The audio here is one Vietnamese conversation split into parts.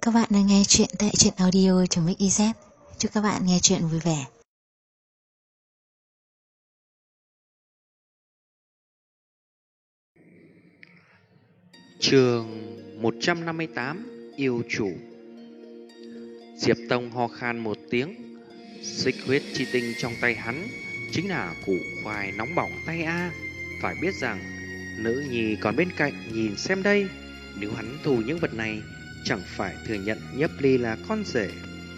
Các bạn đang nghe chuyện tại truyện audio.mix.iz. Chúc các bạn nghe chuyện vui vẻ. Chương 158 Yêu chủ. Diệp Tông ho khan một tiếng. Xích huyết chi tinh trong tay hắn chính là củ khoai nóng bỏng tay A. Phải biết rằng nữ nhi còn bên cạnh nhìn xem đây. Nếu hắn thu những vật này, chẳng phải thừa nhận Nhấp Ly là con rể.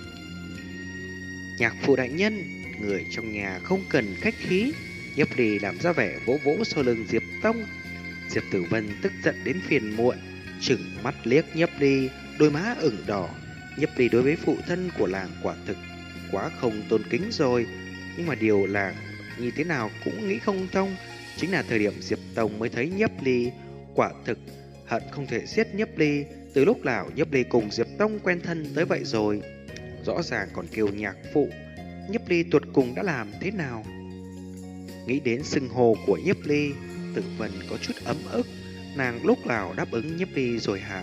Nhạc phụ đại nhân, người trong nhà không cần khách khí. Nhấp Ly làm ra vẻ vỗ vỗ sau lưng Diệp Tông. Diệp Tử Vân tức giận đến phiền muộn, trừng mắt liếc Nhấp Ly, đôi má ửng đỏ. Nhấp Ly đối với phụ thân của làng quả thực quá không tôn kính rồi, nhưng mà điều làng như thế nào cũng nghĩ không thông. Chính là thời điểm Diệp Tông mới thấy Nhấp Ly, quả thực hận không thể giết Nhấp Ly. Từ lúc nào Nhấp Ly cùng Diệp Tông quen thân tới vậy rồi, rõ ràng còn kêu nhạc phụ. Nhấp Ly tuột cùng đã làm thế nào? Nghĩ đến xưng hô của Nhấp Ly, Tử Vân có chút ấm ức. Nàng lúc nào đáp ứng Nhấp Ly rồi hả?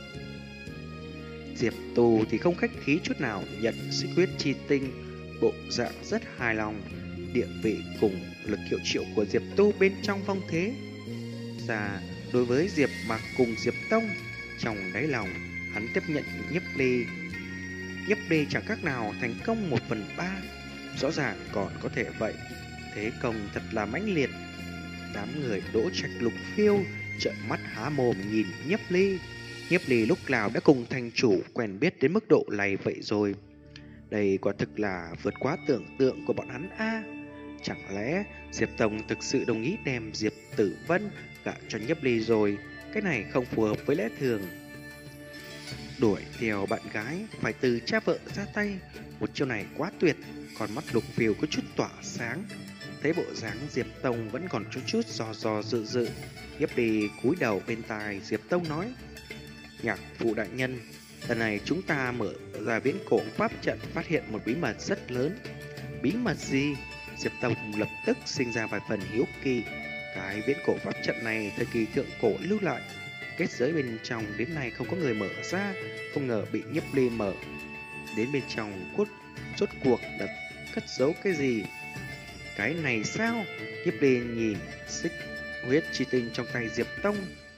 Diệp Tù thì không khách khí chút nào, nhận xích huyết chi tinh, bộ dạng rất hài lòng. Địa vị cùng lực hiệu triệu của Diệp Tu bên trong phong thế ra đối với Diệp Mạc cùng Diệp Tông, trong đáy lòng hắn tiếp nhận Nhấp Ly. Nhấp Ly chẳng khác nào thành công 1/3, rõ ràng còn có thể vậy. Thế công thật là mãnh liệt. Đám người Đỗ Trạch Lục Phiêu trợn mắt há mồm nhìn Nhấp Ly. Nhấp Ly lúc nào đã cùng thành chủ quen biết đến mức độ này vậy rồi. Đây quả thực là vượt quá tưởng tượng của bọn hắn a. Chẳng lẽ Diệp Tông thực sự đồng ý đem Diệp Tử Vân gả cho Nhấp Ly rồi? Cái này không phù hợp với lẽ thường. Đuổi theo bạn gái phải từ cha vợ ra tay, một chiêu này quá tuyệt. Còn mắt Lục Phiêu có chút tỏa sáng. Thấy bộ dáng Diệp Tông vẫn còn chút do dự. Nhấp Ly cúi đầu bên tai Diệp Tông nói: Nhạc phụ đại nhân, lần này chúng ta mở ra viễn cổ pháp trận, phát hiện một bí mật rất lớn. Bí mật gì? Diệp Tông lập tức sinh ra vài phần hiếu kỳ. Cái viễn cổ pháp trận này thời kỳ thượng cổ lưu lại, kết giới bên trong đến nay không có người mở ra, không ngờ bị Nhấp Ly mở. Đến bên trong rốt cuộc là cất giấu cái gì? Cái này sao? Nhấp Ly nhìn xích huyết chi tinh trong tay Diệp Tông.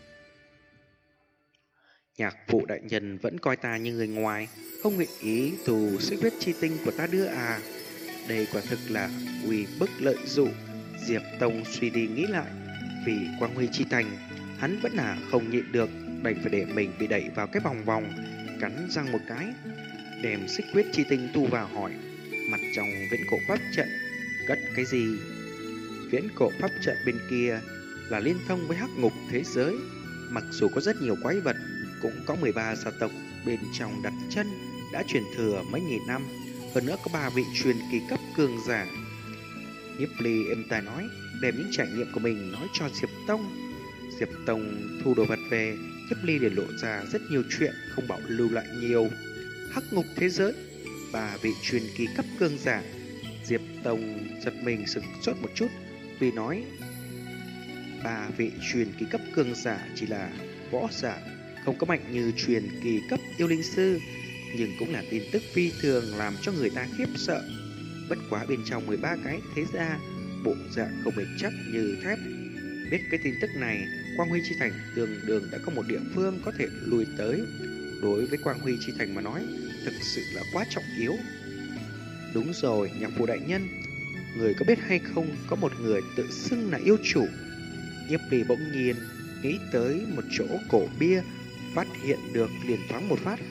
Nhạc phụ đại nhân vẫn coi ta như người ngoài, không nguyện ý thù xích huyết chi tinh của ta đưa à? Đây quả thực là uy bức lợi dụng. Diệp Tông suy đi nghĩ lại, vì quang huy chi thành, hắn vẫn là không nhịn được, đành phải để mình bị đẩy vào cái vòng vòng, cắn răng một cái, đem xích huyết chi tinh thu vào, hỏi: mặt trong viễn cổ pháp trận cất cái gì? Viễn cổ pháp trận bên kia là liên thông với hắc ngục thế giới. Mặc dù có rất nhiều quái vật, cũng có 13 gia tộc bên trong đặt chân, đã truyền thừa mấy nghìn năm. Hơn nữa có 3 vị truyền kỳ cấp cường giả. Nhấp Ly êm tai nói, đem những trải nghiệm của mình nói cho Diệp Tông. Diệp Tông thu đồ vật về, Nhấp Ly để lộ ra rất nhiều chuyện, không bảo lưu lại nhiều. Hắc ngục thế giới, 3 vị truyền kỳ cấp cường giả. Diệp Tông giật mình sửng sốt một chút, vì nói 3 vị truyền kỳ cấp cường giả chỉ là võ giả, không có mạnh như truyền kỳ cấp yêu linh sư, nhưng cũng là tin tức phi thường làm cho người ta khiếp sợ. Bất quá bên trong 13 cái thế gia, bộ dạng không bền chắc như thép. Biết cái tin tức này, Quang Huy Chi Thành đường đường đã có một địa phương có thể lui tới. Đối với Quang Huy Chi Thành mà nói, thực sự là quá trọng yếu. Đúng rồi, nhạc phụ đại nhân, người có biết hay không, có một người tự xưng là yêu chủ. Nhấp Ly bỗng nhiên nghĩ tới một chỗ cổ bia, phát hiện được liền thoáng một phát.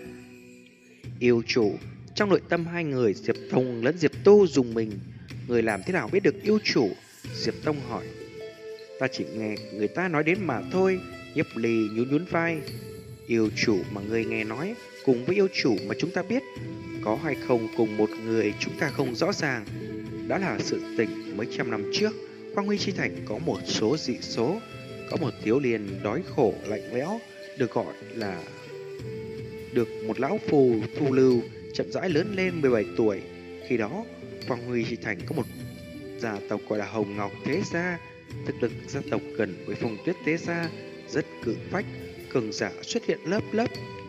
Yêu chủ. Trong nội tâm hai người, Diệp Tông lẫn Diệp Tu dùng mình. Người làm thế nào biết được yêu chủ? Diệp Tông hỏi. Ta chỉ nghe người ta nói đến mà thôi. Nhấp Ly nhún vai. Yêu chủ mà người nghe nói cùng với yêu chủ mà chúng ta biết, có hay không cùng một người chúng ta không rõ ràng. Đã là sự tình mấy trăm năm trước, Quang Huy Chi Thành có một số dị số. Có một thiếu niên đói khổ lạnh lẽo, được gọi là được một lão phù thu lưu, chậm rãi lớn lên 17 tuổi. Khi đó, Quang Huy Chi Thành có một gia tộc gọi là Hồng Ngọc Thế Gia. Thực lực gia tộc gần với Phong Tuyết Thế Gia, rất cự phách, cường giả xuất hiện lớp lớp.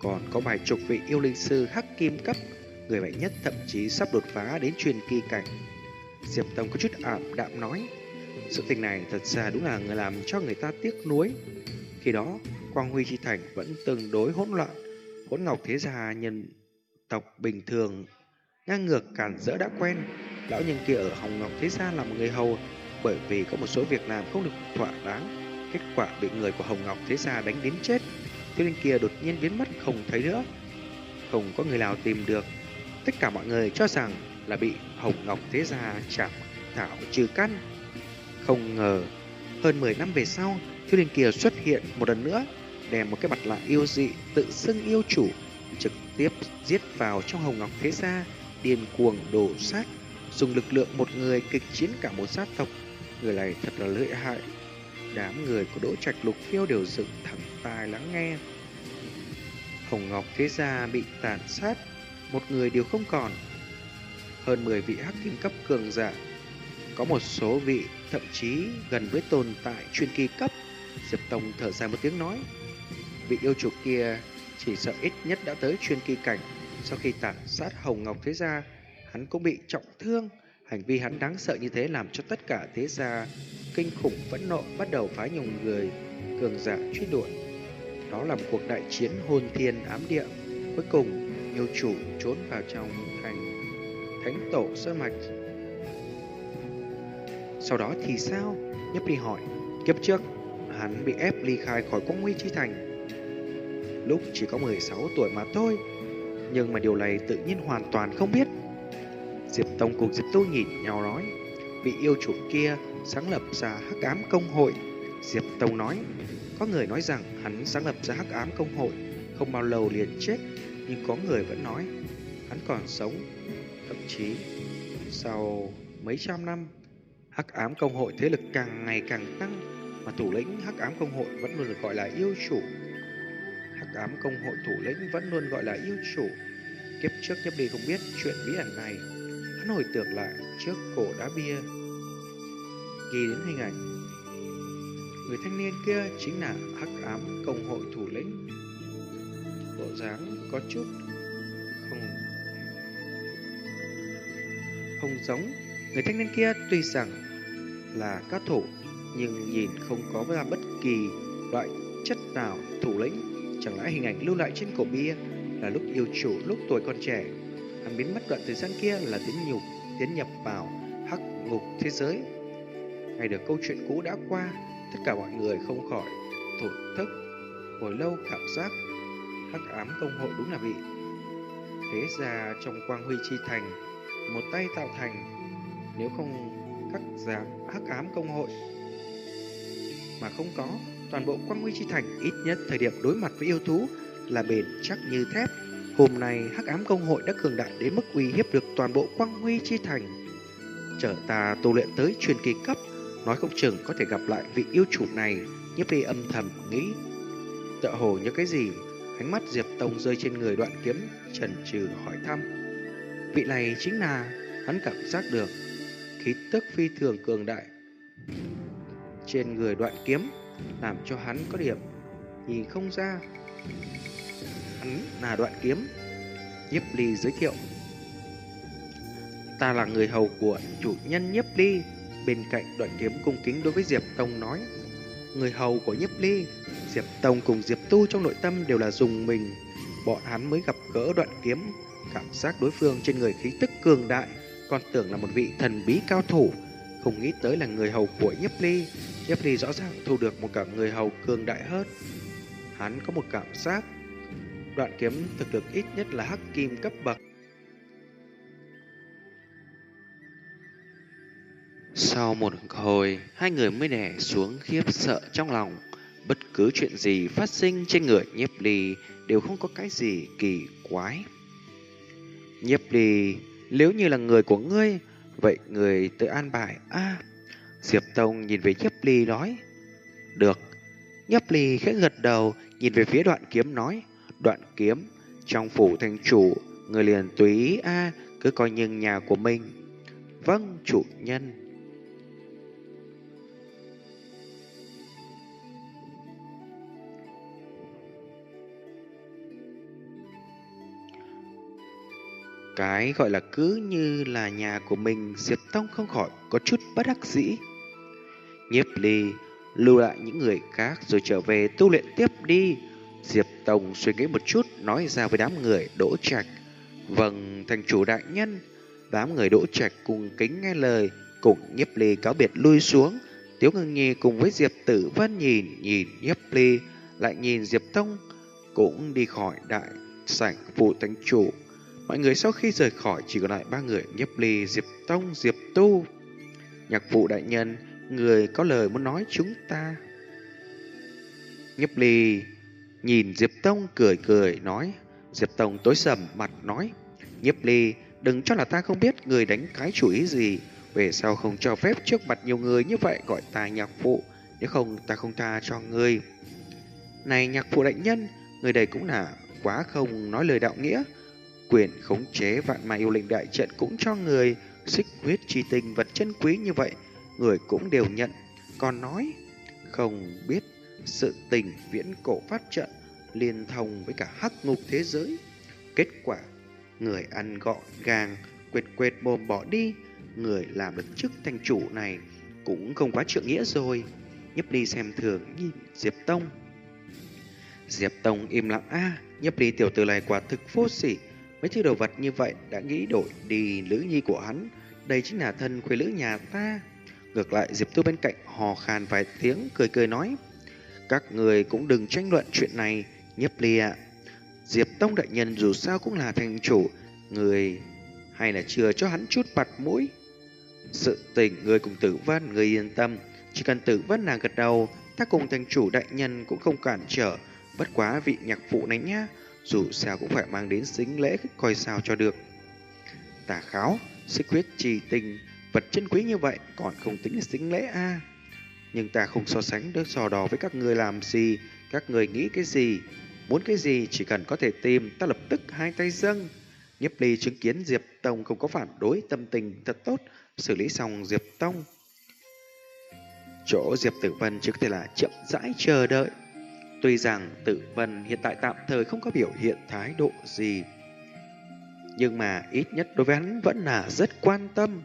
Còn có vài chục vị yêu linh sư hắc kim cấp, người mạnh nhất thậm chí sắp đột phá đến truyền kỳ cảnh. Diệp Tông có chút ảm đạm nói, sự tình này thật ra đúng là người làm cho người ta tiếc nuối. Khi đó, Quang Huy Chi Thành vẫn tương đối hỗn loạn, Hỗn Ngọc Thế Gia nhân tộc bình thường ngang ngược cản rỡ đã quen. Lão nhân kia ở Hồng Ngọc Thế Gia là một người hầu, bởi vì có một số việc làm không được thỏa đáng, kết quả bị người của Hồng Ngọc Thế Gia đánh đến chết. Thiếu niên kia đột nhiên biến mất không thấy nữa, không có người nào tìm được. Tất cả mọi người cho rằng là bị Hồng Ngọc Thế Gia chảm thảo trừ căn. Không ngờ hơn 10 năm về sau, thiếu niên kia xuất hiện một lần nữa, đem một cái mặt lạ yêu dị tự xưng yêu chủ trực tiếp giết vào trong Hồng Ngọc Thế Gia, điên cuồng đổ sát, dùng lực lượng một người kịch chiến cả một sát tộc. Người này thật là lợi hại. Đám người của Đỗ Trạch Lục Phiêu đều dựng thẳng tai lắng nghe. Hồng Ngọc Thế Gia bị tàn sát, một người đều không còn. Hơn 10 vị hắc kim cấp cường giả, có một số vị thậm chí gần với tồn tại truyền kỳ cấp. Diệp Tông thở dài một tiếng nói, vị yêu chủ kia chỉ sợ ít nhất đã tới truyền kỳ cảnh. Sau khi tàn sát Hồng Ngọc Thế Gia, hắn cũng bị trọng thương. Hành vi hắn đáng sợ như thế làm cho tất cả thế gia kinh khủng phẫn nộ, bắt đầu phái nhiều người cường giả truy đuổi. Đó là một cuộc đại chiến hôn thiên ám địa. Cuối cùng, yêu chủ trốn vào trong thành Thánh Tổ Sơn Mạch. Sau đó thì sao? Nhấp Ly hỏi. Kiếp trước, hắn bị ép ly khai khỏi Quang Huy Chi Thành lúc chỉ có 16 tuổi mà thôi. Nhưng mà điều này tự nhiên hoàn toàn không biết. Diệp Tông cùng Diệp Tu nhìn nhau nói, vị yêu chủ kia sáng lập ra Hắc Ám Công Hội. Diệp Tông nói, có người nói rằng hắn sáng lập ra Hắc Ám Công Hội không bao lâu liền chết, nhưng có người vẫn nói hắn còn sống. Thậm chí sau mấy trăm năm, Hắc Ám Công Hội thế lực càng ngày càng tăng, mà thủ lĩnh Hắc Ám Công Hội vẫn luôn được gọi là yêu chủ. Hắc Ám Công Hội thủ lĩnh vẫn luôn gọi là yêu chủ. Kiếp trước Nhấp Ly không biết chuyện bí ẩn này. Hắn hồi tưởng lại trước cổ đá bia, ghi đến hình ảnh người thanh niên kia chính là Hắc Ám Công Hội thủ lĩnh. Bộ dáng có chút không không giống. Người thanh niên kia tuy rằng là cao thủ, nhưng nhìn không có ra bất kỳ loại chất nào thủ lĩnh. Chẳng lẽ hình ảnh lưu lại trên cổ bia là lúc yêu chủ lúc tuổi còn trẻ, hắn biến mất đoạn thời gian kia là tiến nhập vào hắc ngục thế giới. Nghe được câu chuyện cũ đã qua, tất cả mọi người không khỏi thổn thức. Hồi lâu cảm giác Hắc Ám Công Hội đúng là bị thế gia trong Quang Huy Chi Thành một tay tạo thành. Nếu không cắt giảm Hắc Ám Công Hội mà không có, toàn bộ Quang Huy Chi Thành ít nhất thời điểm đối mặt với yêu thú là bền chắc như thép. Hôm nay Hắc Ám Công Hội đã cường đại đến mức uy hiếp được toàn bộ Quang Huy Chi Thành. Chờ ta tu luyện tới truyền kỳ cấp, nói không chừng có thể gặp lại vị yêu chủ này. Nhiếp Ly âm thầm nghĩ. Tựa hồ như cái gì, ánh mắt Diệp Tông rơi trên người Đoạn Kiếm, chần chừ hỏi thăm. Vị này chính là, hắn cảm giác được khí tức phi thường cường đại trên người Đoạn Kiếm, làm cho hắn có điểm nhìn không ra hắn là Đoạn Kiếm. Nhiếp Ly giới thiệu, ta là người hầu của chủ nhân Nhiếp Ly. Bên cạnh Đoạn Kiếm cung kính đối với Diệp Tông nói, người hầu của Nhiếp Ly. Diệp Tông cùng Diệp Tu trong nội tâm đều là dùng mình. Bọn hắn mới gặp gỡ Đoạn Kiếm, cảm giác đối phương trên người khí tức cường đại, còn tưởng là một vị thần bí cao thủ, không nghĩ tới là người hầu của Nhiếp Ly. Nhiếp Ly rõ ràng thu được một cả người hầu cường đại hơn. Hắn có một cảm giác Đoạn Kiếm thực lực ít nhất là hắc kim cấp bậc. Sau một hồi, hai người mới đè xuống khiếp sợ trong lòng. Bất cứ chuyện gì phát sinh trên người Nhiếp Ly đều không có cái gì kỳ quái. Nhiếp Ly, nếu như là người của ngươi, vậy người tới an bài a. Diệp Tông nhìn về Nhiếp Ly nói, được. Nhiếp Ly khẽ gật đầu, nhìn về phía Đoạn Kiếm nói, Đoạn Kiếm, trong phủ thành chủ, người liền tùy ý a, cứ coi như nhà của mình. Vâng, chủ nhân. Cái gọi là cứ như là nhà của mình, Diệp Tông không khỏi có chút bất đắc dĩ. Nhiếp Ly lưu lại những người khác rồi trở về tu luyện tiếp đi. Diệp Tông suy nghĩ một chút nói ra với đám người Đỗ Trạch. Vâng, thành chủ đại nhân. Đám người Đỗ Trạch cùng kính nghe lời, cùng Nhiếp Ly cáo biệt lui xuống. Tiếu Ngưng Nhi cùng với Diệp Tử Vân nhìn Nhiếp Ly, lại nhìn Diệp Tông, cũng đi khỏi đại sảnh phụ thánh chủ. Mọi người sau khi rời khỏi chỉ còn lại ba người: Nhiếp Ly, Diệp Tông, Diệp Tu. Nhạc phụ đại nhân, người có lời muốn nói chúng ta. Nhiếp Ly nhìn Diệp Tông cười cười nói. Diệp Tông tối sầm mặt nói: Nhiếp Ly, đừng cho là ta không biết người đánh cái chủ ý gì. Về sau không cho phép trước mặt nhiều người như vậy gọi ta nhạc phụ, nếu không ta không tha cho ngươi. Này nhạc phụ đại nhân, người đây cũng là quá không nói lời đạo nghĩa. Quyền khống chế vạn ma yêu linh đại trận cũng cho người, xích huyết chi tình vật chân quý như vậy người cũng đều nhận, còn nói không biết sự tình viễn cổ phát trận liên thông với cả hắc ngục thế giới. Kết quả người ăn gọn gàng, quệt quệt mồm bỏ đi. Người làm được chức thành chủ này cũng không quá trượng nghĩa rồi. Nhiếp Ly xem thường nhìn Diệp Tông. Diệp Tông im lặng. Nhiếp Ly tiểu tử này quả thực vô sỉ. Mấy thứ đồ vật như vậy đã nghĩ đổi đi nữ nhi của hắn. Đây chính là thân khuê nữ nhà ta. Ngược lại Diệp Tu bên cạnh hò khan vài tiếng, cười cười nói: Các người cũng đừng tranh luận chuyện này. Nhiếp Ly ạ, Diệp Tông đại nhân dù sao cũng là thành chủ, người hay là chưa cho hắn chút mặt mũi. Sự tình người cùng Tử Vân, người yên tâm. Chỉ cần Tử Vân nàng gật đầu, ta cùng thành chủ đại nhân cũng không cản trở. Bất quá vị nhạc phụ này nhá, dù sao cũng phải mang đến sính lễ coi sao cho được. Tà kháo, xích huyết trì tình, vật chân quý như vậy còn không tính là sính lễ Nhưng ta không so sánh được so đo với các người làm gì. Các người nghĩ cái gì, muốn cái gì, chỉ cần có thể tìm, ta lập tức hai tay dâng. Nhiếp Ly chứng kiến Diệp Tông không có phản đối, tâm tình thật tốt. Xử lý xong Diệp Tông, chỗ Diệp Tử Vân chỉ có thể là chậm rãi chờ đợi. Tuy rằng Tử Vân hiện tại tạm thời không có biểu hiện thái độ gì, nhưng mà ít nhất đối với hắn vẫn là rất quan tâm.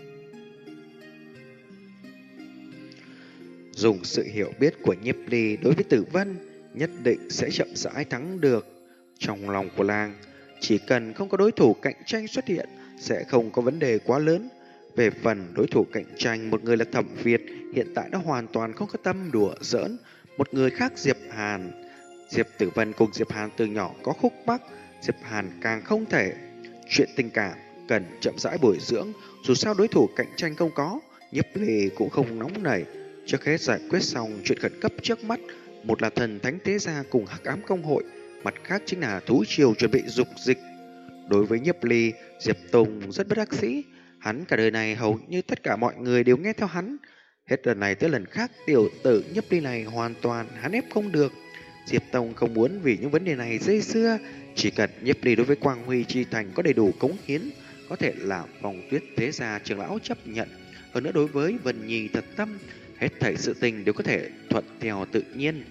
Dùng sự hiểu biết của Nhiếp Ly đối với Tử Vân, nhất định sẽ chậm rãi thắng được. Trong lòng của làng, chỉ cần không có đối thủ cạnh tranh xuất hiện, sẽ không có vấn đề quá lớn. Về phần đối thủ cạnh tranh, một người là Thẩm Việt, hiện tại đã hoàn toàn không có tâm đùa giỡn. Một người khác Diệp Hàn. Diệp Tử Vân cùng Diệp Hàn từ nhỏ có khúc mắc, Diệp Hàn càng không thể. Chuyện tình cảm cần chậm rãi bồi dưỡng, dù sao đối thủ cạnh tranh không có, Nhiếp Ly cũng không nóng nảy. Trước hết giải quyết xong chuyện khẩn cấp trước mắt, một là thần thánh thế gia cùng hắc ám công hội, mặt khác chính là thú triều chuẩn bị dục dịch. Đối với Nhiếp Ly, Diệp Tùng rất bất đắc dĩ. Hắn cả đời này hầu như tất cả mọi người đều nghe theo hắn. Hết lần này tới lần khác, tiểu tử Nhiếp Ly này hoàn toàn hắn ép không được. Diệp Tông không muốn vì những vấn đề này dây dưa. Chỉ cần Nhiếp Ly đối với Quang Huy Chi Thành có đầy đủ cống hiến, có thể làm Vòng Tuyết thế gia trưởng lão chấp nhận. Hơn nữa đối với Vân Nhi thật tâm, hết thảy sự tình đều có thể thuận theo tự nhiên.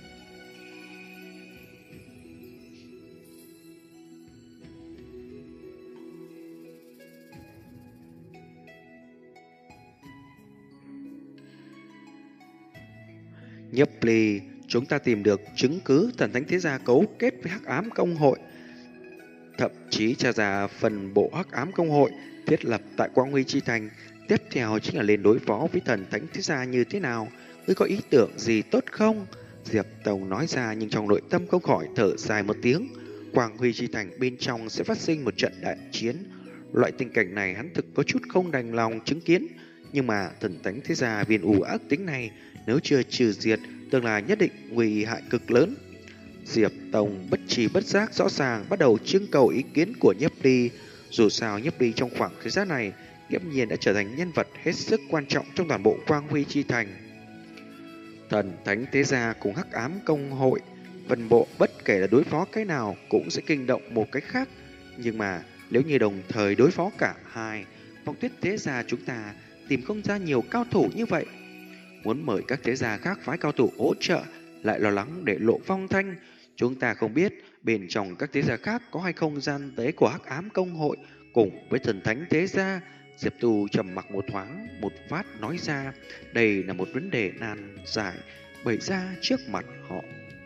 Nhiếp Ly, chúng ta tìm được chứng cứ thần thánh thế gia cấu kết với hắc ám công hội, thậm chí tra ra phần bộ hắc ám công hội thiết lập tại Quang Huy Chi Thành. Tiếp theo chính là lên đối phó với thần thánh thế gia như thế nào. Ngươi có ý tưởng gì tốt không? Diệp Tông nói ra, nhưng trong nội tâm không khỏi thở dài một tiếng. Quang Huy Chi Thành bên trong sẽ phát sinh một trận đại chiến. Loại tình cảnh này hắn thực có chút không đành lòng chứng kiến. Nhưng mà thần thánh thế gia viên ù ác tính này, nếu chưa trừ diệt, tương lai nhất định nguy hại cực lớn. Diệp Tông bất tri bất giác rõ ràng bắt đầu trưng cầu ý kiến của Nhiếp Ly. Dù sao Nhiếp Ly trong khoảng thời gian này nghiễm nhiên đã trở thành nhân vật hết sức quan trọng trong toàn bộ Quang Huy Chi Thành. Thần thánh thế gia cùng hắc ám công hội, phần bộ bất kể là đối phó cái nào cũng sẽ kinh động một cách khác. Nhưng mà nếu như đồng thời đối phó cả hai, Vòng Tuyết thế gia chúng ta tìm không ra nhiều cao thủ như vậy. Muốn mời các thế gia khác phái cao thủ hỗ trợ, lại lo lắng để lộ phong thanh. Chúng ta không biết Bên trong các thế gia khác có hai không gian tế của Hắc Ám Công Hội cùng với thần thánh thế gia. Diệp Tu trầm mặc một thoáng, một phát nói ra, đây là một vấn đề nan giải bày ra trước mặt họ.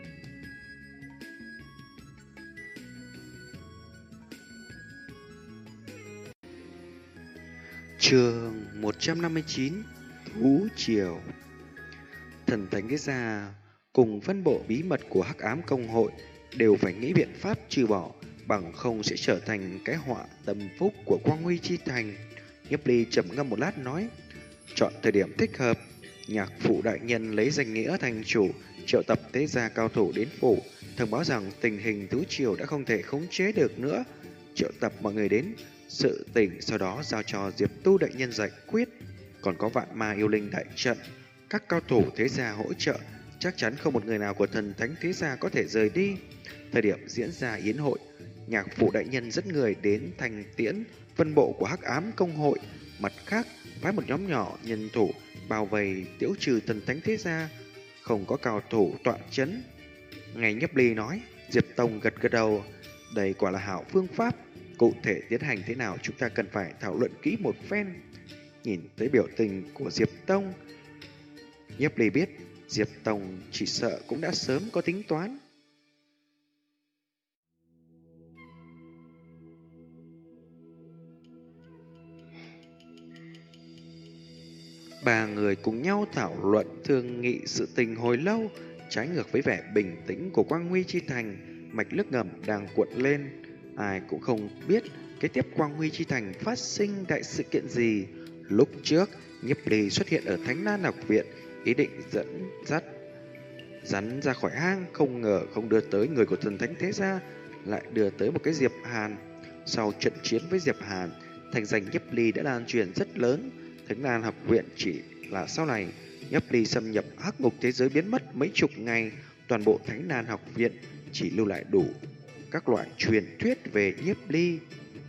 Chương 159: Thú Triều. Thần thánh thế gia cùng phân bộ bí mật của Hắc Ám Công Hội đều phải nghĩ biện pháp trừ bỏ, bằng không sẽ trở thành cái họa tâm phúc của Quang Huy Chi Thành. Nhiếp Ly trầm ngâm một lát nói, chọn thời điểm thích hợp, nhạc phụ đại nhân lấy danh nghĩa thành chủ triệu tập thế gia cao thủ đến phủ, thông báo rằng tình hình thú triều đã không thể khống chế được nữa, triệu tập mọi người đến, sự tình sau đó giao cho Diệp Tu đại nhân giải quyết. Còn có vạn ma yêu linh đại trận, các cao thủ thế gia hỗ trợ, chắc chắn không một người nào của thần thánh thế gia có thể rời đi. Thời điểm diễn ra yến hội, nhạc phụ đại nhân dẫn người đến thành tiễn phân bộ của Hắc Ám Công Hội, mặt khác phái một nhóm nhỏ nhân thủ bao vây tiễu trừ thần thánh thế gia, không có cao thủ tọa chấn. Ngày Nhiếp Ly nói, Diệp Tông gật gật đầu, đây quả là hảo phương pháp, cụ thể tiến hành thế nào chúng ta cần phải thảo luận kỹ một phen. Nhìn tới biểu tình của Diệp Tông, Nhiếp Ly biết Diệp Tông chỉ sợ cũng đã sớm có tính toán. Ba người cùng nhau thảo luận thương nghị sự tình hồi lâu, trái ngược với vẻ bình tĩnh của Quang Huy Chi Thành, mạch nước ngầm đang cuộn lên. Ai cũng không biết kế tiếp Quang Huy Chi Thành phát sinh đại sự kiện gì. Lúc trước, Nhiếp Ly xuất hiện ở Thánh Lan Học Viện, ý định dẫn dắt rắn ra khỏi hang, không ngờ không đưa tới người của thần thánh thế gia, lại đưa tới một cái Diệp Hàn. Sau trận chiến với Diệp Hàn, thành danh Nhiếp Ly đã lan truyền rất lớn. Thánh Lan Học Viện chỉ là sau này Nhiếp Ly xâm nhập hắc ngục thế giới biến mất mấy chục ngày, toàn bộ Thánh Lan Học Viện chỉ lưu lại đủ các loại truyền thuyết về Nhiếp Ly.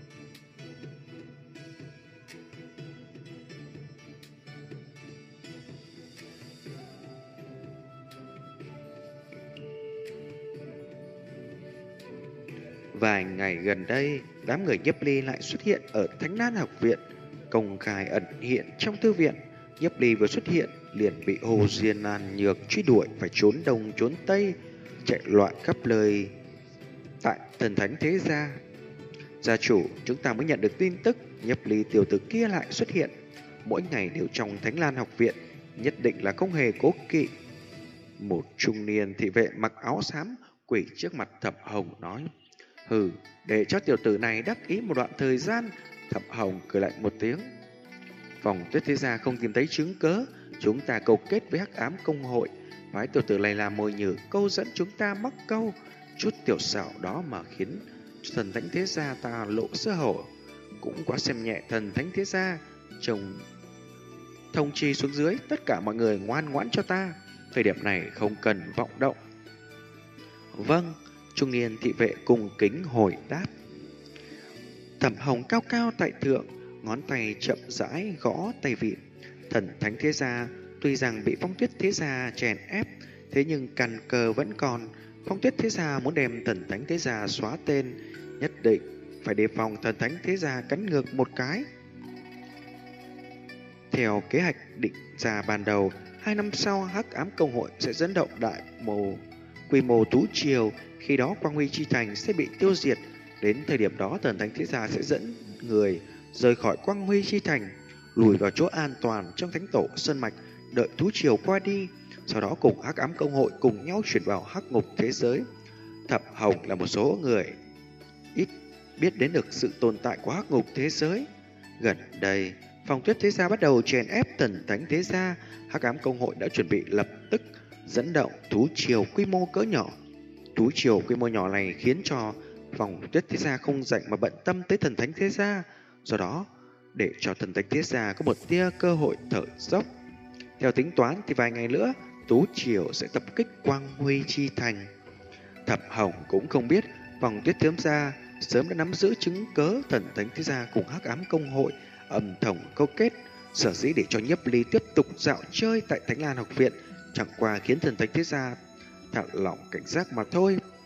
Vài ngày gần đây, đám người Nhiếp Ly lại xuất hiện ở Thánh Lan Học Viện, công khai ẩn hiện trong thư viện. Nhiếp Ly vừa xuất hiện liền bị Hồ Diên Nan Nhược truy đuổi, phải trốn đông trốn tây, chạy loạn khắp nơi. Tại thần thánh thế gia, gia chủ chúng ta mới nhận được tin tức Nhiếp Ly tiểu tử kia lại xuất hiện, mỗi ngày đều trong Thánh Lan Học Viện, nhất định là không hề cố kỵ. Một trung niên thị vệ mặc áo xám quỳ trước mặt Thẩm Hồng nói, hừ, để cho tiểu tử này đắc ý một đoạn thời gian. Thẩm Hồng cười lạnh một tiếng, Vòng Tuyết thế gia không tìm thấy chứng cớ, chúng ta câu kết với Hắc Ám Công Hội, phái tiểu tử này làm mồi nhử câu dẫn chúng ta mắc câu. Chút tiểu xảo đó mà khiến thần thánh thế gia ta lộ sơ hở, cũng quá xem nhẹ thần thánh thế gia. Chồng thông chi xuống dưới, tất cả mọi người ngoan ngoãn cho ta, thời điểm này không cần vọng động. Vâng, trung niên thị vệ cung kính hồi đáp. Thẩm Hồng cao cao tại thượng, ngón tay chậm rãi gõ tay vịn. Thần thánh thế gia tuy rằng bị Phong Tuyết thế gia chèn ép, thế nhưng căn cơ vẫn còn. Phong Tuyết thế gia muốn đem thần thánh thế gia xóa tên, nhất định phải đề phòng thần thánh thế gia cắn ngược một cái. Theo kế hoạch định ra ban đầu, 2 năm sau Hắc Ám Công Hội sẽ dẫn động quy mô thú triều, khi đó Quang Huy Chi Thành sẽ bị tiêu diệt. Đến thời điểm đó, thần thánh thế gia sẽ dẫn người rời khỏi Quang Huy Chi Thành, lùi vào chỗ an toàn trong thánh tổ sơn mạch, đợi thú triều qua đi, sau đó cùng Hắc Ám Công Hội cùng nhau chuyển vào hắc ngục thế giới. Thẩm Hồng là một số người ít biết đến được sự tồn tại của hắc ngục thế giới. Gần đây, Phong Tuyết thế gia bắt đầu chèn ép thần thánh thế gia, Hắc Ám Công Hội đã chuẩn bị lập tức dẫn động thú triều quy mô cỡ nhỏ. Thú triều quy mô nhỏ này khiến cho Phong Tuyết thế gia không rảnh mà bận tâm tới thần thánh thế gia, do đó để cho thần thánh thế gia có một tia cơ hội thở dốc. Theo tính toán thì vài ngày nữa thú triều sẽ tập kích Quang Huy Chi Thành. Thẩm Hồng cũng không biết Phong Tuyết thế gia sớm đã nắm giữ chứng cớ thần thánh thế gia cùng Hắc Ám Công Hội âm thầm câu kết, sở dĩ để cho Nhiếp Ly tiếp tục dạo chơi tại Thánh Lan Học Viện chẳng qua khiến thần thánh thế gia thả lỏng cảnh giác mà thôi.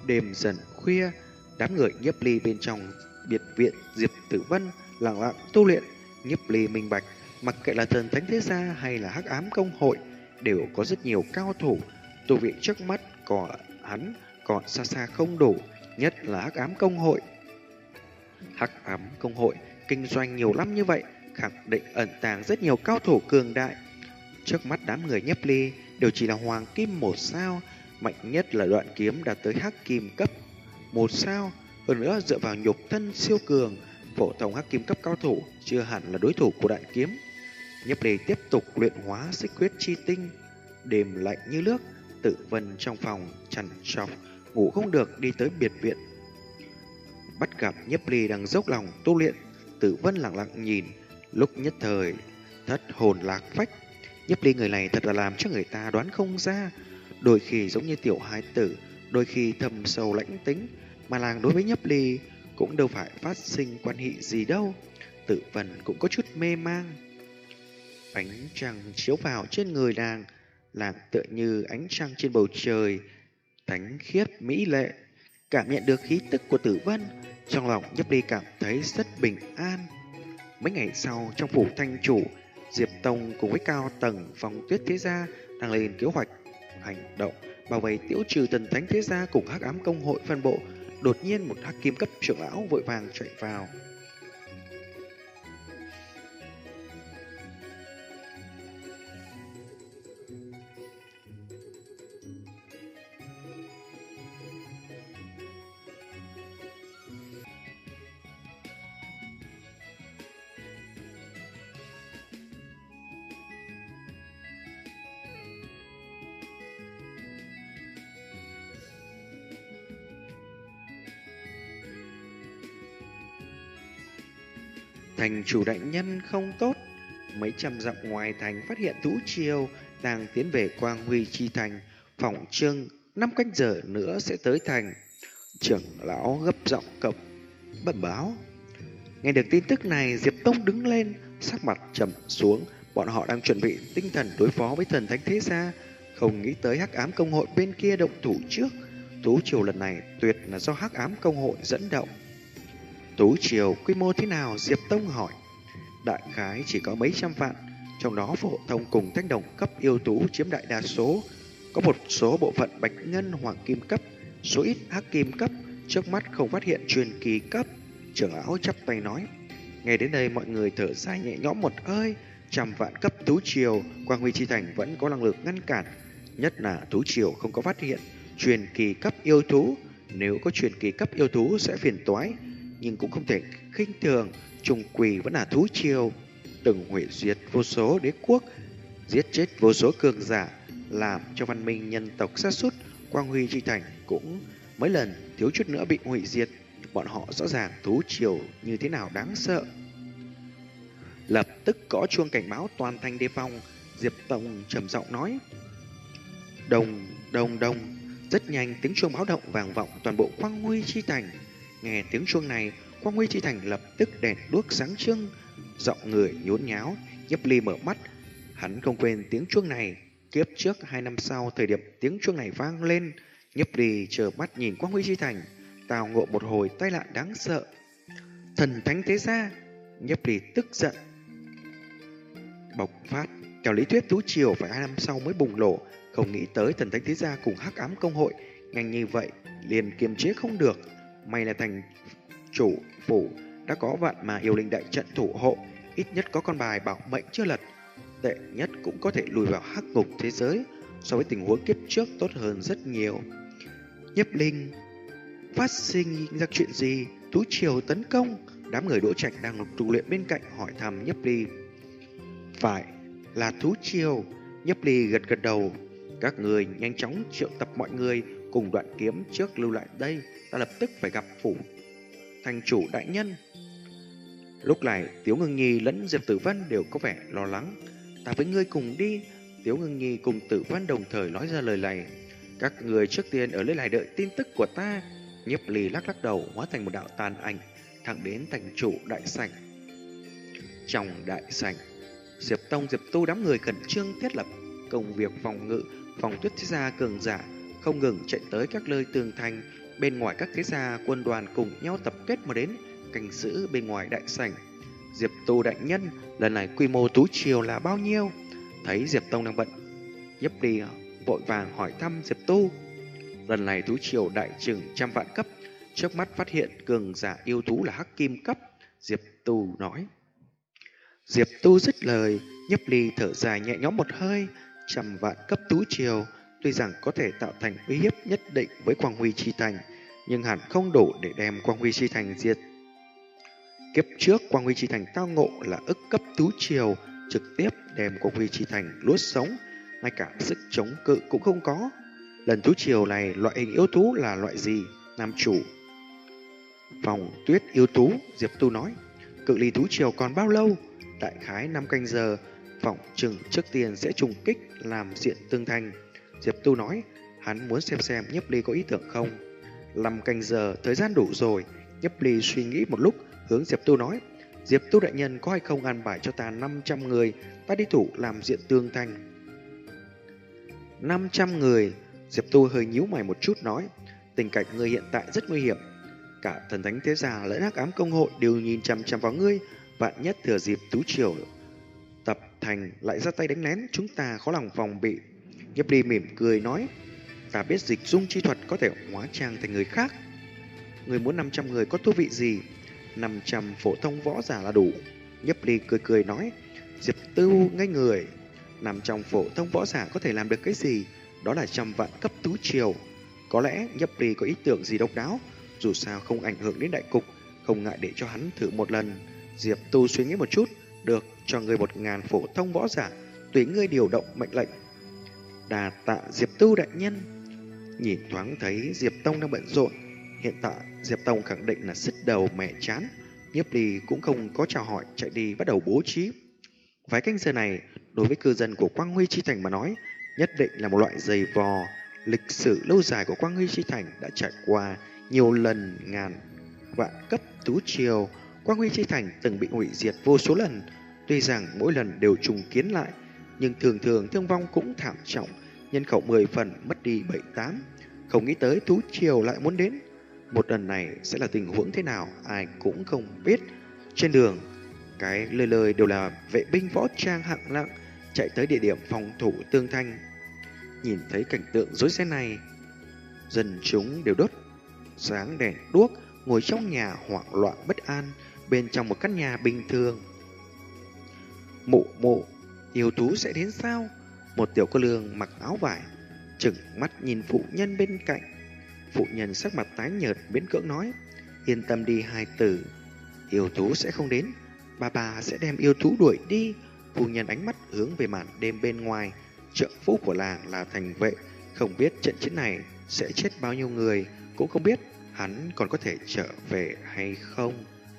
Đêm dần khuya, đám người Nhiếp Ly bên trong biệt viện Diệp Tử Vân lặng lặng tu luyện. Nhiếp Ly minh bạch, mặc kệ là Thần Thánh Thế Gia hay là Hắc Ám Công Hội, đều có rất nhiều cao thủ. Tu viện trước mắt của hắn còn xa xa không đủ, nhất là Hắc Ám Công Hội. Hắc Ám Công Hội kinh doanh nhiều năm như vậy, khẳng định ẩn tàng rất nhiều cao thủ cường đại. Trước mắt đám người Nhiếp Ly đều chỉ là hoàng kim 1 sao, mạnh nhất là Đoạn Kiếm đạt tới hắc kim cấp 1 sao. Hơn nữa dựa vào nhục thân siêu cường, phổ thông hắc kim cấp cao thủ chưa hẳn là đối thủ của Đoạn Kiếm. Nhiếp Ly tiếp tục luyện hóa xích huyết chi tinh. Đêm lạnh như nước, Tử Vân trong phòng trằn trọc ngủ không được, đi tới biệt viện. Bắt gặp Nhiếp Ly đang dốc lòng tu luyện, Tử Vân lặng lặng nhìn, lúc nhất thời thất hồn lạc phách. Nhiếp Ly người này thật là làm cho người ta đoán không ra, đôi khi giống như tiểu hài tử, đôi khi thâm sâu lãnh tính, mà làng đối với Nhiếp Ly cũng đâu phải phát sinh quan hệ gì đâu. Tử Vân cũng có chút mê mang. Ánh trăng chiếu vào trên người làng tựa như ánh trăng trên bầu trời, thánh khiết mỹ lệ. Cảm nhận được khí tức của Tử Vân, trong lòng Nhiếp Ly cảm thấy rất bình an. Mấy ngày sau, trong phủ thanh chủ, Diệp Tông cùng với cao tầng Phong Tuyết Thế Gia đang lên kế hoạch hành động bảo vệ tiêu trừ Thần Thánh Thế Gia cùng Hắc Ám Công Hội phân bộ. Đột nhiên một hắc kim cấp trưởng lão vội vàng chạy vào. Thành chủ đại nhân không tốt. Mấy trăm dặm ngoài thành phát hiện thú triều đang tiến về Quang Huy Chi Thành, phỏng chừng 5 canh giờ nữa sẽ tới thành. Trưởng lão gấp giọng cộc bẩm báo. Nghe được tin tức này, Diệp Tông đứng lên, sắc mặt trầm xuống. Bọn họ đang chuẩn bị tinh thần đối phó với Thần Thánh Thế Gia, không nghĩ tới Hắc Ám Công Hội bên kia động thủ trước. Thú triều lần này tuyệt là do Hắc Ám Công Hội dẫn động. Thú triều quy mô thế nào? Diệp Tông hỏi. Đại khái chỉ có mấy trăm vạn, trong đó phổ thông cùng thanh đồng cấp yêu thú chiếm đại đa số. Có một số bộ phận bạch ngân hoàng kim cấp, số ít hắc kim cấp, trước mắt không phát hiện truyền kỳ cấp. Trưởng lão chắp tay nói. Nghe đến đây mọi người thở dài nhẹ nhõm một hơi. 100 vạn cấp thú triều, Quang Huy Chi Thành vẫn có năng lực ngăn cản. Nhất là thú triều không có phát hiện truyền kỳ cấp yêu thú. Nếu có truyền kỳ cấp yêu thú sẽ phiền toái, nhưng cũng không thể khinh thường. Trùng quỷ vẫn là thú triều, từng hủy diệt vô số đế quốc, giết chết vô số cường giả, làm cho văn minh nhân tộc sa sút. Quang Huy Chi Thành cũng mấy lần thiếu chút nữa bị hủy diệt. Bọn họ rõ ràng thú triều như thế nào đáng sợ. Lập tức gõ chuông cảnh báo toàn thành đề phòng. Diệp Tông trầm giọng nói. Đồng đồng đồng. Rất nhanh tiếng chuông báo động vang vọng toàn bộ Quang Huy Chi Thành. Nghe tiếng chuông này, Quang Huy Chi Thành lập tức đèn đuốc sáng trưng, giọng người nhốn nháo. Nhiếp Ly mở mắt, hắn không quên tiếng chuông này. Kiếp trước 2 năm sau, thời điểm tiếng chuông này vang lên, Nhiếp Ly chờ mắt nhìn Quang Huy Chi Thành, tào ngộ một hồi tai nạn đáng sợ. Thần Thánh Thế Gia! Nhiếp Ly tức giận bộc phát. Theo lý thuyết thú triều phải 2 năm sau mới bùng nổ, không nghĩ tới Thần Thánh Thế Gia cùng Hắc Ám Công Hội nhanh như vậy liền kiềm chế không được. May là thành chủ phủ đã có vạn mà yêu linh đại trận thủ hộ, ít nhất có con bài bảo mệnh chưa lật, tệ nhất cũng có thể lùi vào hắc ngục thế giới. So với tình huống kiếp trước tốt hơn rất nhiều. Nhiếp Linh, phát sinh ra chuyện gì? Thú triều tấn công? Đám người Đỗ Trạch đang tu luyện bên cạnh hỏi thăm Nhiếp Ly. Phải là thú triều. Nhiếp Ly gật gật đầu. Các người nhanh chóng triệu tập mọi người cùng Đoạn Kiếm trước lưu lại đây, ta lập tức phải gặp phủ thành chủ đại nhân. Lúc này Tiếu Ngưng Nhi lẫn Diệp Tử Vân đều có vẻ lo lắng. Ta với ngươi cùng đi. Tiếu Ngưng Nhi cùng Tử Vân đồng thời nói ra lời này. Các người trước tiên ở nơi này đợi tin tức của ta. Nhiếp Ly lắc lắc đầu, hóa thành một đạo tàn ảnh thẳng đến thành chủ đại sảnh. Trong đại sảnh, Diệp Tông, Diệp Tu đám người khẩn trương thiết lập công việc phòng ngự. Phòng Tuyết Thế Gia cường giả không ngừng chạy tới các nơi tường thành, bên ngoài các thế gia quân đoàn cùng nhau tập kết mà đến canh giữ bên ngoài đại sảnh. Diệp Tu đại nhân, lần này quy mô tú triều là bao nhiêu? Thấy Diệp Tông đang bận, Nhiếp Ly vội vàng hỏi thăm Diệp Tu. Lần này tú triều đại chừng 100 vạn cấp, trước mắt phát hiện cường giả yêu thú là hắc kim cấp. Diệp Tu nói. Diệp Tu dứt lời, Nhiếp Ly thở dài nhẹ nhõm một hơi. 100 vạn cấp tú triều tuy rằng có thể tạo thành uy hiếp nhất định với Quang Huy Chi Thành, nhưng hẳn không đủ để đem Quang Huy Chi Thành diệt. Kiếp trước Quang Huy Chi Thành tao ngộ là ức cấp tú triều, trực tiếp đem Quang Huy Chi Thành nuốt sống, ngay cả sức chống cự cũng không có. Lần tú triều này loại hình yêu thú là loại gì? Nam chủ Phòng tuyết yêu thú. Diệp Tu nói. Cự ly tú triều còn bao lâu? Đại khái 5 canh giờ. Phỏng chừng trước tiên sẽ trùng kích làm diện tương thành. Diệp Tu nói. Hắn muốn xem Nhiếp Ly có ý tưởng không. 5 canh giờ, thời gian đủ rồi. Nhiếp Ly suy nghĩ một lúc, hướng Diệp Tu nói. Diệp Tu đại nhân có hay không an bài cho ta 500 người, ta đi thủ làm diện tương thành. 500 người. Diệp Tu hơi nhíu mày một chút nói. Tình cảnh ngươi hiện tại rất nguy hiểm. Cả thần thánh thế gia lẫn hắc ám công hội đều nhìn chằm chằm vào ngươi. Vạn nhất thừa dịp tú triều tập thành lại ra tay đánh lén, chúng ta khó lòng phòng bị. Nhiếp Ly mỉm cười nói. Ta biết dịch dung chi thuật có thể hóa trang thành người khác. Người muốn 500 người có thú vị gì? 500 phổ thông võ giả là đủ. Nhiếp Ly cười cười nói. Diệp Tu ngây người. 500 phổ thông võ giả có thể làm được cái gì? Đó là 100 vạn cấp tú triều. Có lẽ Nhiếp Ly có ý tưởng gì độc đáo, dù sao không ảnh hưởng đến đại cục, không ngại để cho hắn thử một lần. Diệp Tu suy nghĩ một chút. Được, cho ngươi 1000 phổ thông võ giả, tùy ngươi điều động mệnh lệnh. Đà tạ Diệp Tu đại nhân. Nhìn thoáng thấy Diệp Tông đang bận rộn. Hiện tại Diệp Tông khẳng định là sứt đầu mẻ chán. Nhiếp Ly cũng không có chào hỏi, chạy đi bắt đầu bố trí. Vài canh giờ này đối với cư dân của Quang Huy Chi Thành mà nói, nhất định là một loại giày vò. Lịch sử lâu dài của Quang Huy Chi Thành đã trải qua nhiều lần ngàn vạn cấp tú triều. Quang Huy Chi Thành từng bị hủy diệt vô số lần. Tuy rằng mỗi lần đều trùng kiến lại, nhưng thường thường thương vong cũng thảm trọng, nhân khẩu 10 phần mất đi 7-8. Không nghĩ tới tú triều lại muốn đến. Một lần này sẽ là tình huống thế nào ai cũng không biết. Trên đường, cái lời lời đều là vệ binh võ trang hạng nặng chạy tới địa điểm phòng thủ tương thanh. Nhìn thấy cảnh tượng rối ren này, dân chúng đều đốt sáng đèn đuốc, ngồi trong nhà hoảng loạn bất an, bên trong một căn nhà bình thường. Mụ mụ, yêu thú sẽ đến sao? Một tiểu cô nương mặc áo vải trừng mắt nhìn phụ nhân bên cạnh. Phụ nhân sắc mặt tái nhợt miễn cưỡng nói. Yên tâm đi hài tử, yêu thú sẽ không đến. Bà sẽ đem yêu thú đuổi đi. Phụ nhân ánh mắt hướng về màn đêm bên ngoài. Trợ phú của làng là thành vệ, không biết trận chiến này sẽ chết bao nhiêu người, cũng không biết hắn còn có thể trở về hay không.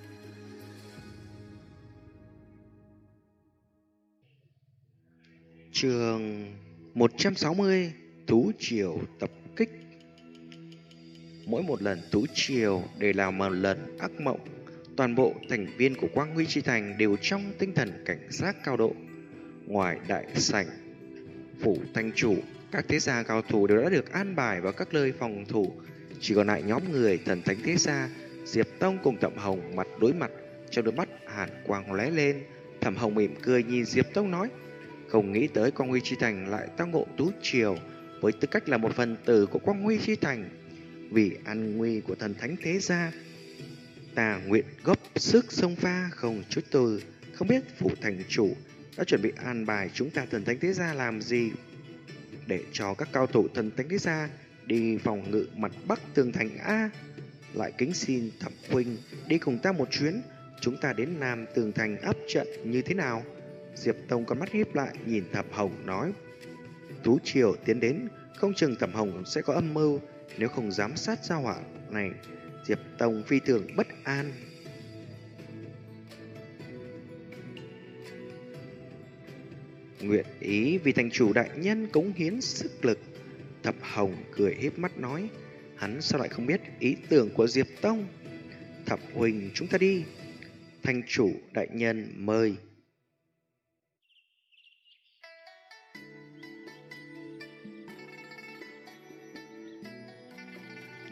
Chương 160. Thú triều tập kích. Mỗi một lần thú triều đều là một lần ác mộng. Toàn bộ thành viên của Quang Huy Chi Thành đều trong tinh thần cảnh giác cao độ. Ngoài đại sảnh, phủ thành chủ, các thế gia cao thủ đều đã được an bài vào các nơi phòng thủ. Chỉ còn lại nhóm người thần thánh thế gia. Diệp Tông cùng Thẩm Hồng mặt đối mặt, trong đôi mắt hàn quang lóe lên. Thẩm Hồng mỉm cười nhìn Diệp Tông nói. Không nghĩ tới Quang Huy Chi Thành lại tao ngộ tú triều. Với tư cách là một phần tử của Quang Huy Chi Thành, vì an nguy của thần thánh thế gia, ta nguyện góp sức xông pha không chút từ. Không biết phủ thành chủ đã chuẩn bị an bài chúng ta thần thánh thế gia làm gì, để cho các cao thủ thần thánh thế gia đi phòng ngự mặt bắc tường thành A. Lại kính xin Thẩm huynh đi cùng ta một chuyến. Chúng ta đến nam tường thành áp trận như thế nào? Diệp Tông con mắt híp lại nhìn Thẩm Hồng nói. Tú triều tiến đến, không chừng Thẩm Hồng sẽ có âm mưu. Nếu không giám sát gia hỏa này, Diệp Tông phi thường bất an. Nguyện ý vì thành chủ đại nhân cống hiến sức lực. Thẩm Hồng cười híp mắt nói. Hắn sao lại không biết ý tưởng của Diệp Tông? Thẩm huynh, chúng ta đi. Thành chủ đại nhân mời.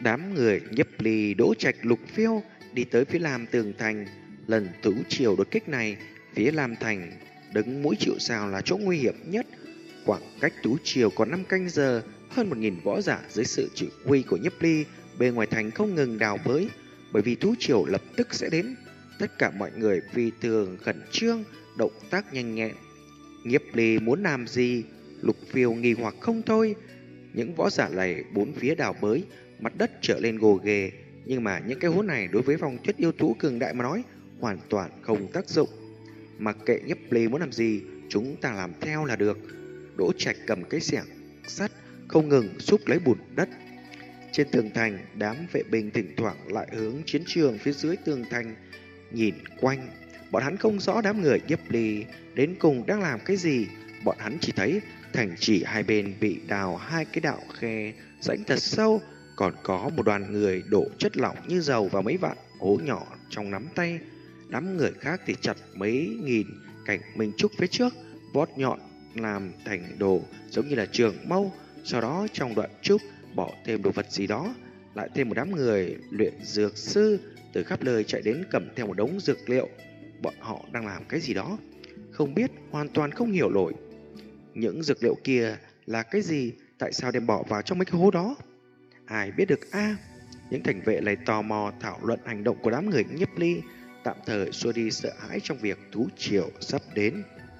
Đám người Nhiếp Ly, Đỗ Trạch, Lục Phiêu đi tới phía Lam Tường Thành. Lần thú triều đột kích này, phía Lam Thành đứng mũi chịu sào là chỗ nguy hiểm nhất. Khoảng cách thú triều còn 5 canh giờ, hơn 1000 võ giả dưới sự chỉ huy của Nhiếp Ly bên ngoài thành không ngừng đào bới, bởi vì thú triều lập tức sẽ đến. Tất cả mọi người phi thường khẩn trương, động tác nhanh nhẹn. Nhiếp Ly muốn làm gì? Lục Phiêu nghi hoặc không thôi. Những võ giả này bốn phía đào bới, mặt đất trở lên gồ ghề, nhưng mà những cái hố này đối với phong tuyết yêu thú cường đại mà nói hoàn toàn không tác dụng. Mặc kệ Nhiếp Ly muốn làm gì, chúng ta làm theo là được. Đỗ Trạch cầm cái xẻng sắt không ngừng xúc lấy bùn đất. Trên tường thành, đám vệ binh thỉnh thoảng lại hướng chiến trường phía dưới tường thành nhìn quanh. Bọn hắn không rõ đám người Nhiếp Ly đến cùng đang làm cái gì. Bọn hắn chỉ thấy thành chỉ hai bên bị đào hai cái đạo khe rãnh thật sâu, còn có một đoàn người đổ chất lỏng như dầu vào mấy vạn hố nhỏ trong nắm tay. Đám người khác thì chặt mấy nghìn cành minh trúc phía trước, vót nhọn làm thành đồ giống như là trường mâu. Sau đó trong đoạn trúc bỏ thêm đồ vật gì đó, lại thêm một đám người luyện dược sư từ khắp nơi chạy đến cầm theo một đống dược liệu. Bọn họ đang làm cái gì đó không biết, hoàn toàn không hiểu nổi. Những dược liệu kia là cái gì? Tại sao đem bỏ vào trong mấy cái hố đó? Ai biết được a? Những thành vệ lại tò mò thảo luận hành động của đám người Nhiếp Ly, tạm thời xua đi sợ hãi trong việc thú triều sắp đến.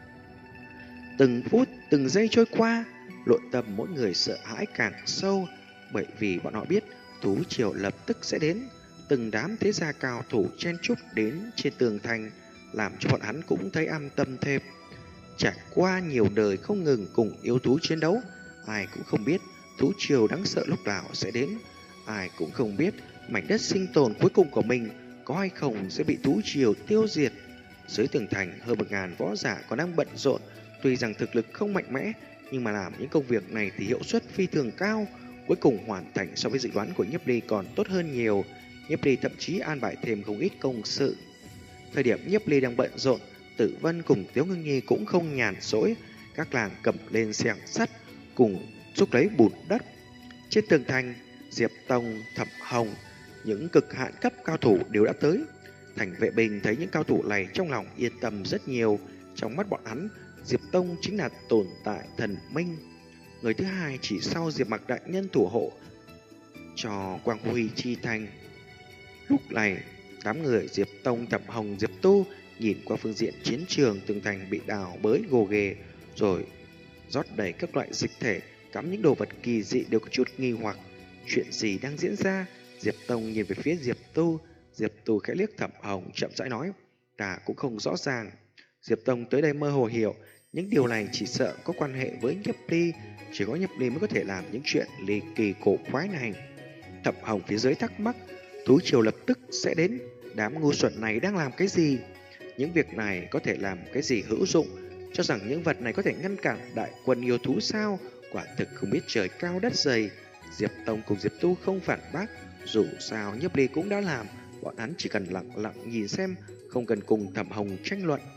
Từng phút, từng giây trôi qua, nội tâm mỗi người sợ hãi càng sâu, bởi vì bọn họ biết thú triều lập tức sẽ đến. Từng đám thế gia cao thủ chen chúc đến trên tường thành, làm cho bọn hắn cũng thấy an tâm thêm. Trải qua nhiều đời không ngừng cùng yêu thú chiến đấu, ai cũng không biết thú triều đáng sợ lúc nào sẽ đến. Ai cũng không biết mảnh đất sinh tồn cuối cùng của mình có hay không sẽ bị thú triều tiêu diệt. Dưới tường thành hơn 1000 võ giả còn đang bận rộn. Tuy rằng thực lực không mạnh mẽ, nhưng mà làm những công việc này thì hiệu suất phi thường cao. Cuối cùng hoàn thành so với dự đoán của Nhiếp Ly còn tốt hơn nhiều. Nhiếp Ly thậm chí an bài thêm không ít công sự. Thời điểm Nhiếp Ly đang bận rộn, Tử Vân cùng Tiếu Ngưng Nhi cũng không nhàn rỗi. Các làng cầm lên xẻng sắt cùng xúc lấy bùn đất. Trên tường thành, Diệp Tông, Thẩm Hồng, những cực hạn cấp cao thủ đều đã tới. Thành vệ binh thấy những cao thủ này trong lòng yên tâm rất nhiều. Trong mắt bọn hắn, Diệp Tông chính là tồn tại thần minh. Người thứ hai chỉ sau Diệp Mặc đại nhân thủ hộ cho Quang Huy chi thành. Lúc này, đám người Diệp Tông, Thẩm Hồng, Diệp Tu nhìn qua phương diện chiến trường tường thành bị đào bới gồ ghề, rồi rót đầy các loại dịch thể, cắm những đồ vật kỳ dị đều có chút nghi hoặc. Chuyện gì đang diễn ra? Diệp Tông nhìn về phía Diệp Tu. Diệp Tu khẽ liếc Thẩm Hồng, chậm rãi nói: "Ta cũng không rõ ràng." Diệp Tông tới đây mơ hồ hiểu, những điều này chỉ sợ có quan hệ với Nhiếp Ly, chỉ có Nhiếp Ly mới có thể làm những chuyện ly kỳ cổ quái này. Thẩm Hồng phía dưới thắc mắc, thú triều lập tức sẽ đến, đám ngu xuẩn này đang làm cái gì? Những việc này có thể làm cái gì hữu dụng? Cho rằng những vật này có thể ngăn cản đại quân yêu thú sao? Quả thực không biết trời cao đất dày. Diệp Tông cùng Diệp Tu không phản bác, dù sao Nhiếp Ly cũng đã làm, bọn hắn chỉ cần lặng lặng nhìn xem, không cần cùng Thẩm Hồng tranh luận.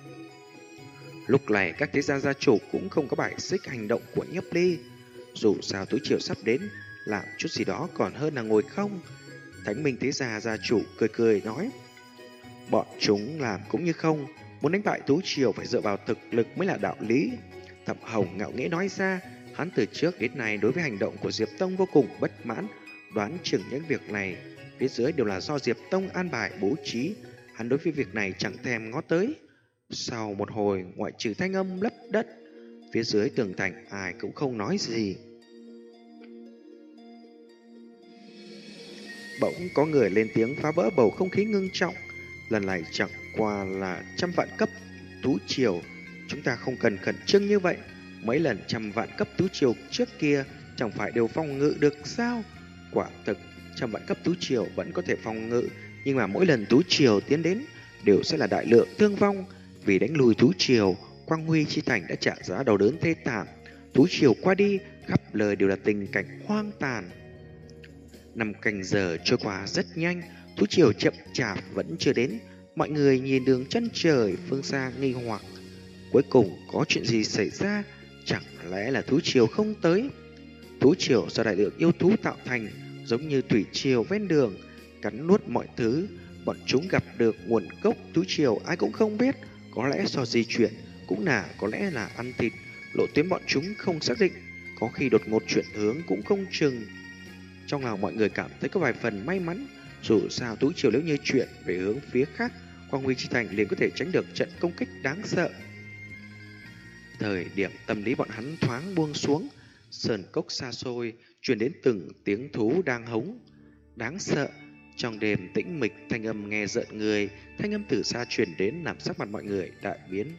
Lúc này các thế gia gia chủ cũng không có bài xích hành động của Nhiếp Ly. Dù sao thú triều sắp đến, làm chút gì đó còn hơn là ngồi không. Thánh Minh thế gia gia chủ cười cười nói: "Bọn chúng làm cũng như không, muốn đánh bại thú triều phải dựa vào thực lực mới là đạo lý." Thẩm Hồng ngạo nghễ nói ra, hắn từ trước đến nay đối với hành động của Diệp Tông vô cùng bất mãn, đoán chừng những việc này phía dưới đều là do Diệp Tông an bài bố trí, hắn đối với việc này chẳng thèm ngó tới. Sau một hồi ngoại trừ thanh âm lấp đất, phía dưới tường thành ai cũng không nói gì. Bỗng có người lên tiếng phá vỡ bầu không khí ngưng trọng. Lần này chẳng qua là 100 vạn cấp thú triều, chúng ta không cần khẩn trương như vậy. Mấy lần 100 vạn cấp thú triều trước kia chẳng phải đều phòng ngự được sao? Quả thực 100 vạn cấp thú triều vẫn có thể phòng ngự, nhưng mà mỗi lần thú triều tiến đến đều sẽ là đại lượng thương vong. Vì đánh lùi thú triều, Quang Huy chi thành đã trả giá đau đớn thê thảm. Thú triều qua đi, khắp lời đều là tình cảnh hoang tàn. 5 canh giờ trôi qua rất nhanh, thú triều chậm chạp vẫn chưa đến. Mọi người nhìn đường chân trời phương xa nghi hoặc. Cuối cùng có chuyện gì xảy ra? Chẳng lẽ là thú triều không tới? Thú triều do đại lượng yêu thú tạo thành, giống như thủy triều ven đường, cắn nuốt mọi thứ. Bọn chúng gặp được nguồn gốc thú triều ai cũng không biết, có lẽ do di chuyển, cũng có lẽ là ăn thịt. Lộ tuyến bọn chúng không xác định, có khi đột ngột chuyển hướng cũng không chừng. Trong lòng mọi người cảm thấy có vài phần may mắn, dù sao thú triều nếu như chuyển về hướng phía khác, Quang Huy Chi Thành liền có thể tránh được trận công kích đáng sợ. Thời điểm tâm lý bọn hắn thoáng buông xuống, sơn cốc xa xôi truyền đến từng tiếng thú đang hống đáng sợ. Trong đêm tĩnh mịch, thanh âm nghe rợn người, thanh âm từ xa truyền đến làm sắc mặt mọi người đại biến.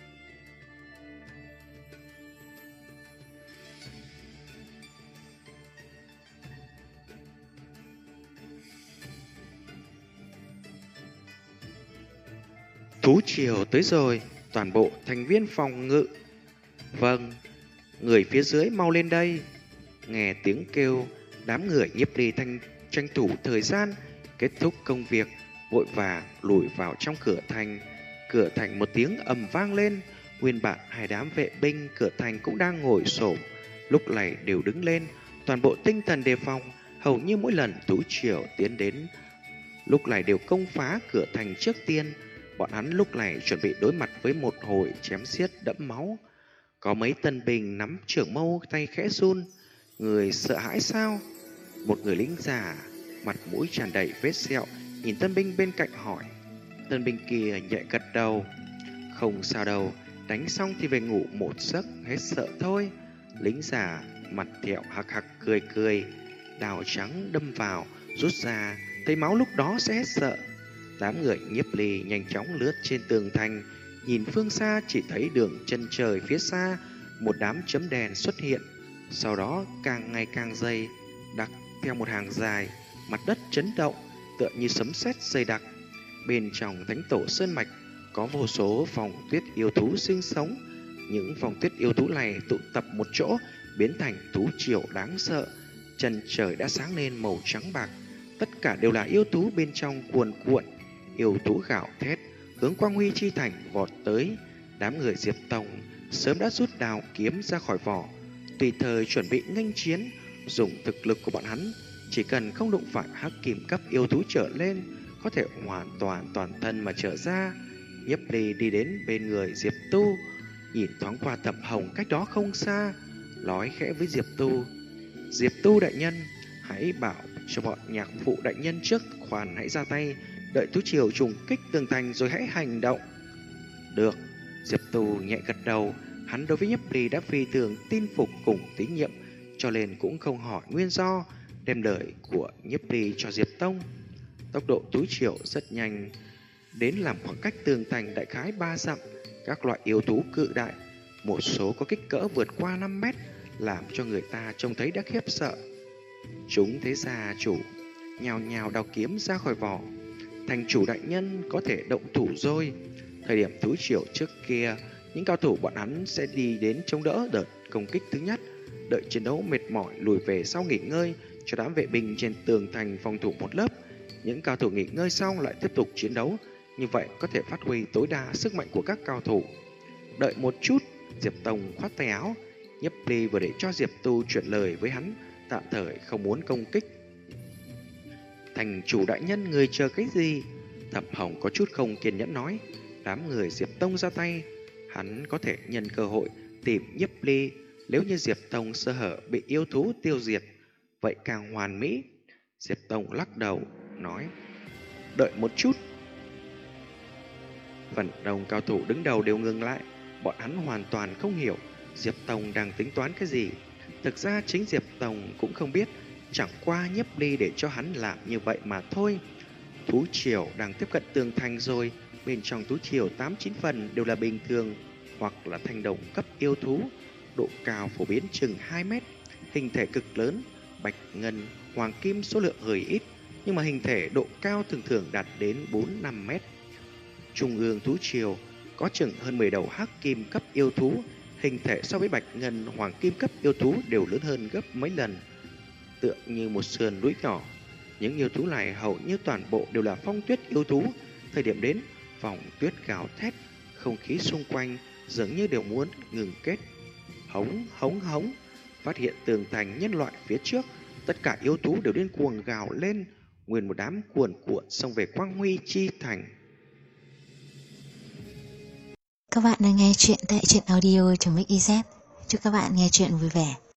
Thú triều tới rồi, toàn bộ thành viên phòng ngự. Vâng, người phía dưới mau lên đây. Nghe tiếng kêu, đám người nhiếp ly tranh thủ thời gian, kết thúc công việc, vội vàng lùi vào trong cửa thành. Cửa thành một tiếng ầm vang lên, nguyên bản hai đám vệ binh cửa thành cũng đang ngồi xổm, lúc này đều đứng lên, toàn bộ tinh thần đề phòng, hầu như mỗi lần thú triều tiến đến, lúc này đều công phá cửa thành trước tiên. Bọn hắn lúc này chuẩn bị đối mặt với một hồi chém xiết đẫm máu. Có mấy tân binh nắm trưởng mâu tay khẽ run. Người sợ hãi sao? Một người lính già, mặt mũi tràn đầy vết sẹo, nhìn tân binh bên cạnh hỏi. Tân binh kia nhẹ gật đầu. Không sao đâu, đánh xong thì về ngủ một giấc, hết sợ thôi. Lính già mặt thẹo hạc hạc cười cười, đào trắng đâm vào, rút ra, thấy máu lúc đó sẽ hết sợ. Đám người nhiếp ly nhanh chóng lướt trên tường thành, nhìn phương xa chỉ thấy đường chân trời phía xa, một đám chấm đèn xuất hiện, sau đó càng ngày càng dày đặc theo một hàng dài, mặt đất chấn động, tựa như sấm sét dày đặc. Bên trong thánh tổ sơn mạch có vô số phòng tuyết yêu thú sinh sống, những phòng tuyết yêu thú này tụ tập một chỗ, biến thành thú triều đáng sợ. Chân trời đã sáng lên màu trắng bạc, tất cả đều là yêu thú bên trong cuồn cuộn. Yêu thú gào thét hướng Quang Huy Chi Thành vọt tới. Đám người Diệp Tông sớm đã rút đào kiếm ra khỏi vỏ, tùy thời chuẩn bị nghênh chiến. Dùng thực lực của bọn hắn, chỉ cần không đụng phải hắc kim cấp yêu thú trở lên, có thể hoàn toàn toàn thân mà trở ra. Nhiếp ly đi đến bên người Diệp Tu, nhìn thoáng qua Thẩm Hồng cách đó không xa, nói khẽ với Diệp Tu: Diệp Tu đại nhân, hãy bảo cho bọn nhạc phụ đại nhân trước khoản hãy ra tay, đợi thú triều trùng kích tường thành rồi hãy hành động. Được. Diệp Tu nhẹ gật đầu, hắn đối với Nhiếp ly đã phi thường tin phục cùng tín nhiệm, cho nên cũng không hỏi nguyên do, đem lời của Nhiếp ly cho Diệp Tông. Tốc độ thú triều rất nhanh, đến làm khoảng cách tường thành đại khái 3 dặm. Các loại yêu thú cự đại, một số có kích cỡ vượt qua 5 mét, làm cho người ta trông thấy đã khiếp sợ. Chúng thấy gia chủ nhào nhào đào kiếm ra khỏi vỏ. Thành chủ đại nhân có thể động thủ rồi. Thời điểm thú triều trước kia, những cao thủ bọn hắn sẽ đi đến chống đỡ đợt công kích thứ nhất, đợi chiến đấu mệt mỏi lùi về sau nghỉ ngơi, cho đám vệ binh trên tường thành phòng thủ một lớp. Những cao thủ nghỉ ngơi xong lại tiếp tục chiến đấu, như vậy có thể phát huy tối đa sức mạnh của các cao thủ. Đợi một chút. Diệp Tông khoát tay áo. Nhiếp ly vừa để cho Diệp Tu chuyển lời với hắn, tạm thời không muốn công kích. Thành chủ đại nhân, người chờ cái gì? Thẩm Hồng có chút không kiên nhẫn nói. Đám người Diệp Tông ra tay, hắn có thể nhân cơ hội tìm Nhiếp ly. Nếu như Diệp Tông sơ hở bị yêu thú tiêu diệt, vậy càng hoàn mỹ. Diệp Tông lắc đầu nói: Đợi một chút. Phần đông cao thủ đứng đầu đều ngừng lại. Bọn hắn hoàn toàn không hiểu Diệp Tông đang tính toán cái gì. Thực ra chính Diệp Tông cũng không biết, chẳng qua Nhiếp ly để cho hắn làm như vậy mà thôi. Thú triều đang tiếp cận tường thành rồi. Bên trong thú triều 8-9 phần đều là bình thường hoặc là thanh đồng cấp yêu thú, độ cao phổ biến chừng 2 mét, hình thể cực lớn, bạch ngân, hoàng kim số lượng hơi ít, nhưng mà hình thể độ cao thường thường đạt đến 4-5 mét. Trung ương thú triều có chừng hơn 10 đầu hắc kim cấp yêu thú, hình thể so với bạch ngân, hoàng kim cấp yêu thú đều lớn hơn gấp mấy lần, tựa như một sườn núi nhỏ. Những yêu thú này hầu như toàn bộ đều là phong tuyết yêu thú. Thời điểm đến, vòng tuyết gào thét, không khí xung quanh dường như đều muốn ngừng kết. Hống hống hống. Phát hiện tường thành nhân loại phía trước, Tất cả yêu thú đều điên cuồng gào lên, nguyên một đám cuồn cuộn xông về Quang Huy Chi Thành. Các bạn đang nghe chuyện tại truyện audio.mix.iz. Chúc các bạn nghe chuyện vui vẻ.